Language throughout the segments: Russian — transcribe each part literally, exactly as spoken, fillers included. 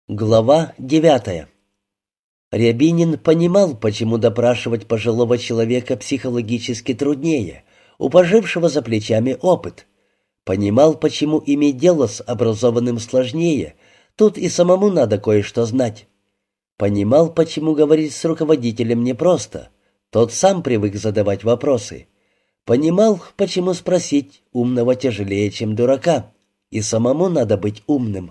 Глава девятая. Рябинин понимал, почему допрашивать пожилого человека психологически труднее, у пожившего за плечами опыт. Понимал, почему иметь дело с образованным сложнее, тут и самому надо кое-что знать. Понимал, почему говорить с руководителем непросто, тот сам привык задавать вопросы. Понимал, почему спросить умного тяжелее, чем дурака, и самому надо быть умным.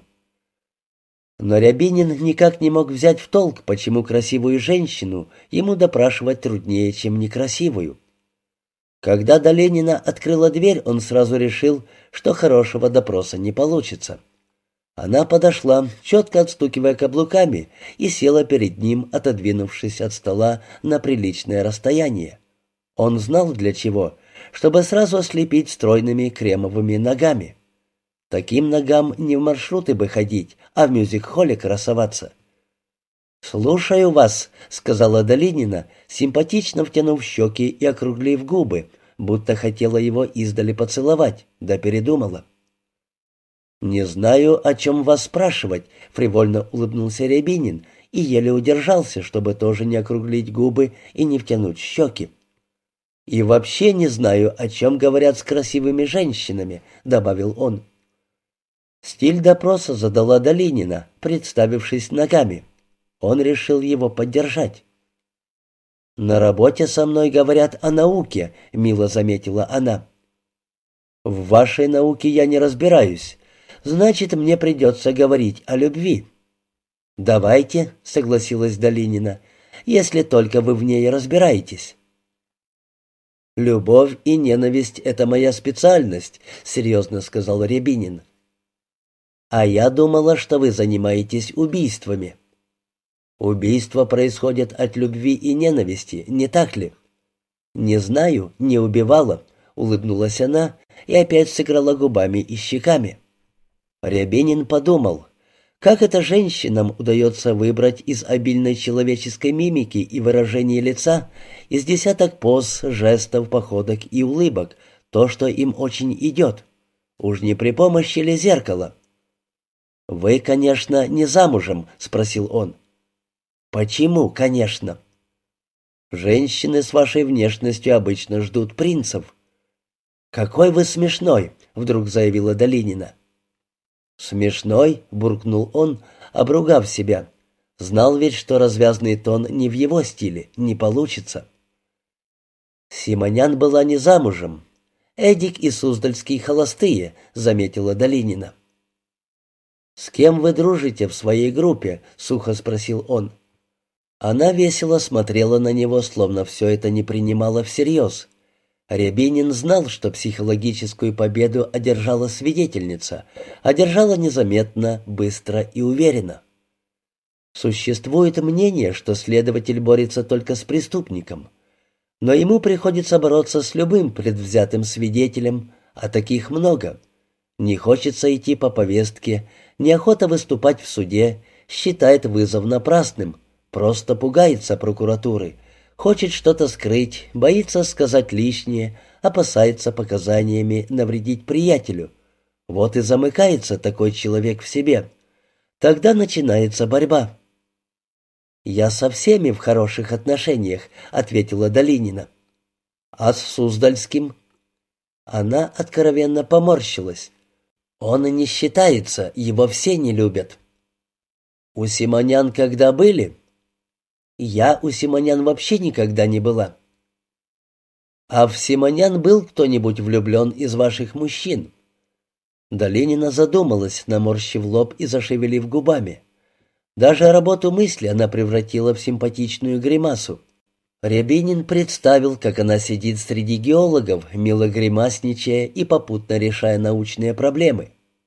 Но Рябинин никак не мог взять в толк, почему красивую женщину ему допрашивать труднее, чем некрасивую. Когда Долинина открыла дверь, он сразу решил, что хорошего допроса не получится. Она подошла, четко отстукивая каблуками, и села перед ним, отодвинувшись от стола на приличное расстояние. Он знал для чего, чтобы сразу ослепить стройными кремовыми ногами. Таким ногам не в маршруты бы ходить, а в мюзик-холле красоваться. «Слушаю вас», — сказала Долинина, симпатично втянув щеки и округлив губы, будто хотела его издали поцеловать, да передумала. «Не знаю, о чем вас спрашивать», — фривольно улыбнулся Рябинин и еле удержался, чтобы тоже не округлить губы и не втянуть щеки. «И вообще не знаю, о чем говорят с красивыми женщинами», — добавил он. Стиль допроса задала Долинина, представившись ногами. Он решил его поддержать. «На работе со мной говорят о науке», — мило заметила она. «В вашей науке я не разбираюсь. Значит, мне придется говорить о любви». «Давайте», — согласилась Долинина, — «если только вы в ней разбираетесь». «Любовь и ненависть — это моя специальность», — серьезно сказал Рябинин. «А я думала, что вы занимаетесь убийствами». «Убийства происходят от любви и ненависти, не так ли?» «Не знаю, не убивала», — улыбнулась она и опять сыграла губами и щеками. Рябинин подумал, как это женщинам удается выбрать из обильной человеческой мимики и выражения лица, из десяток поз, жестов, походок и улыбок, то, что им очень идет. Уж не при помощи ли зеркала? «Вы, конечно, не замужем?» — спросил он. «Почему, конечно?» «Женщины с вашей внешностью обычно ждут принцев». «Какой вы смешной!» — вдруг заявила Долинина. «Смешной?» — буркнул он, обругав себя. Знал ведь, что развязный тон не в его стиле, не получится. Симонян была не замужем. Эдик и Суздальский холостые, — заметила Долинина. «С кем вы дружите в своей группе?» — сухо спросил он. Она весело смотрела на него, словно все это не принимала всерьез. Рябинин знал, что психологическую победу одержала свидетельница, одержала незаметно, быстро и уверенно. Существует мнение, что следователь борется только с преступником, но ему приходится бороться с любым предвзятым свидетелем, а таких много. Не хочется идти по повестке, неохота выступать в суде, считает вызов напрасным, просто пугается прокуратуры, хочет что-то скрыть, боится сказать лишнее, опасается показаниями навредить приятелю. Вот и замыкается такой человек в себе. Тогда начинается борьба. «Я со всеми в хороших отношениях», — ответила Долинина. «А с Суздальским?» Она откровенно поморщилась. «Он и не считается, его все не любят». «У Симонян когда были?» «Я у Симонян вообще никогда не была». «А в Симонян был кто-нибудь влюблен из ваших мужчин?» Долинина задумалась, наморщив лоб и зашевелив губами. Даже работу мысли она превратила в симпатичную гримасу. Рябинин представил, как она сидит среди геологов, мило гримасничая и попутно решая научные проблемы.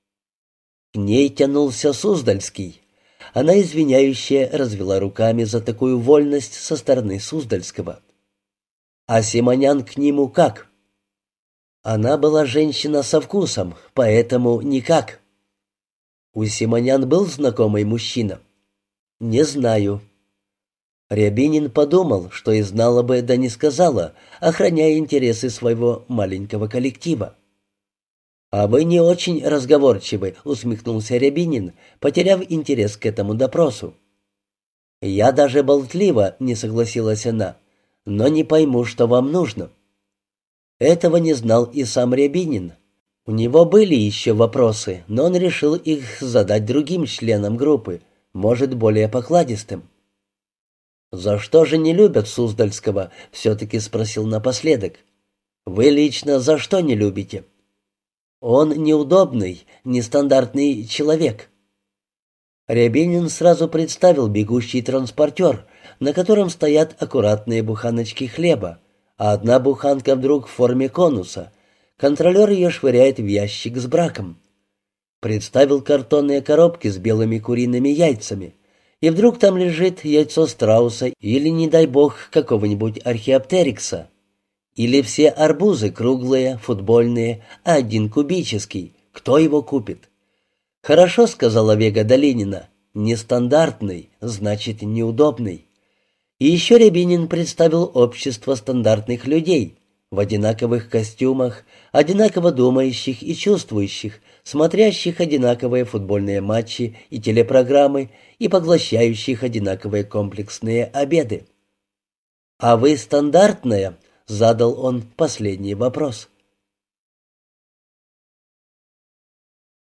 К ней тянулся Суздальский. Она, извиняющая, развела руками за такую вольность со стороны Суздальского. А Симонян к нему как? Она была женщина со вкусом, поэтому никак. У Симонян был знакомый мужчина? Не знаю. Рябинин подумал, что и знала бы, да не сказала, охраняя интересы своего маленького коллектива. «А вы не очень разговорчивы», — усмехнулся Рябинин, потеряв интерес к этому допросу. «Я даже болтлива», — не согласилась она, — «но не пойму, что вам нужно». Этого не знал и сам Рябинин. У него были еще вопросы, но он решил их задать другим членам группы, может, более покладистым. «За что же не любят Суздальского?» — все-таки спросил напоследок. «Вы лично за что не любите?» «Он неудобный, нестандартный человек». Рябинин сразу представил бегущий транспортер, на котором стоят аккуратные буханочки хлеба, а одна буханка вдруг в форме конуса. Контролер ее швыряет в ящик с браком. Представил картонные коробки с белыми куриными яйцами, и вдруг там лежит яйцо страуса или, не дай бог, какого-нибудь археоптерикса. Или все арбузы круглые, футбольные, а один кубический. Кто его купит? «Хорошо», — сказала Вега Долинина, — «нестандартный, значит, неудобный». И еще Рябинин представил общество стандартных людей, в одинаковых костюмах, одинаково думающих и чувствующих, смотрящих одинаковые футбольные матчи и телепрограммы и поглощающих одинаковые комплексные обеды. «А вы стандартная?» — задал он последний вопрос.